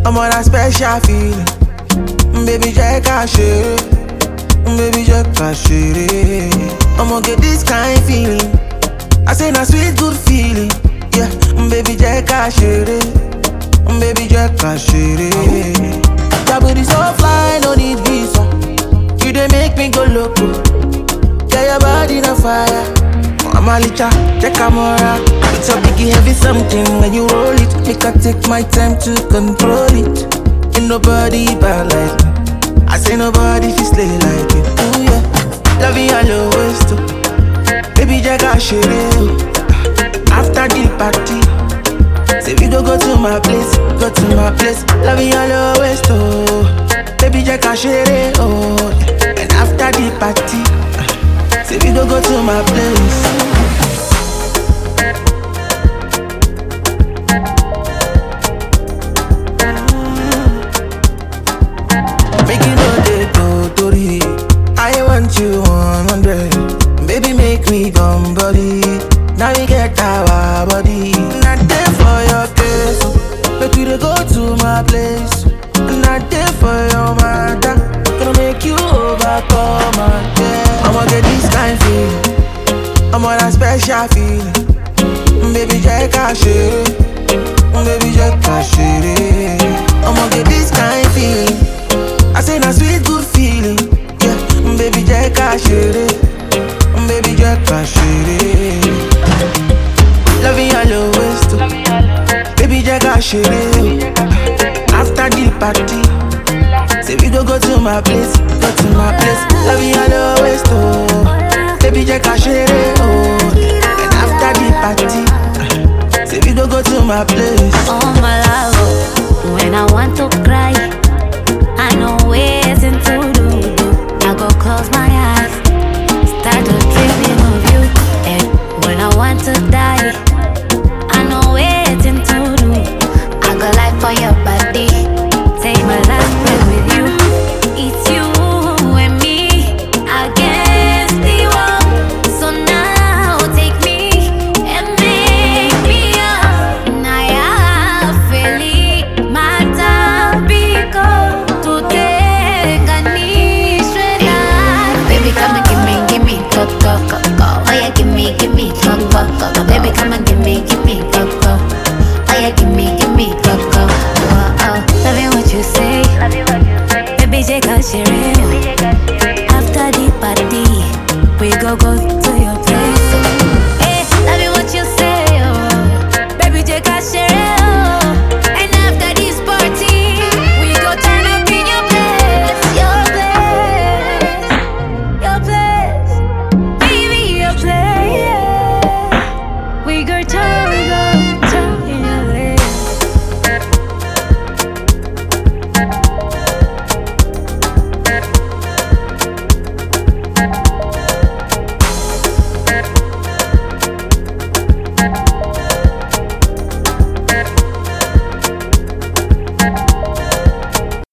I'm on a special feeling. Baby, Jack, I share. Baby, Jack, I share. I'ma get this kind of feeling. I say, na sweet, good feeling. Yeah, baby, Jack, I share. Baby, Jack, I share. Your booty so fly, no need visa. You dey make me go loco. Yeah, your body on fire. I'm a licha, check camera. It's a biggie heavy something when you roll it. Make I take my time to control it. Ain't nobody bad like me. I say nobody fi slay like it. Ooh yeah, loving your low waist too. Baby Jack I share it. After the party, say we go to my place, go to my place. Loving your low waist too. Baby Jack I share it. Oh, and after the party, say we go to my place. Make you know they go to the I want you 100. Baby make me come body. Now we get our body. Not there for your case, but we go to my place. Not there for your matter. Gonna make you overcome again. I'ma get this kind of feeling. I'm on a special feeling. Baby Jack I share. Baby Jack I share. I'ma get this kind of feeling. I say na sweet good feeling. Yeah, baby Jack I share. Baby Jack I share. Loving your low waist too. Baby Jack I share. After the party, say we go to my place, go to my place. Loving your low waist too. Baby Jack I share. Oh, and after the party, say we go to my place. Oh my love, when I want to cry, I know ways to do. I go close my eyes, start to dreaming of you. And when I want to die, I know ways to do. I go life for your body.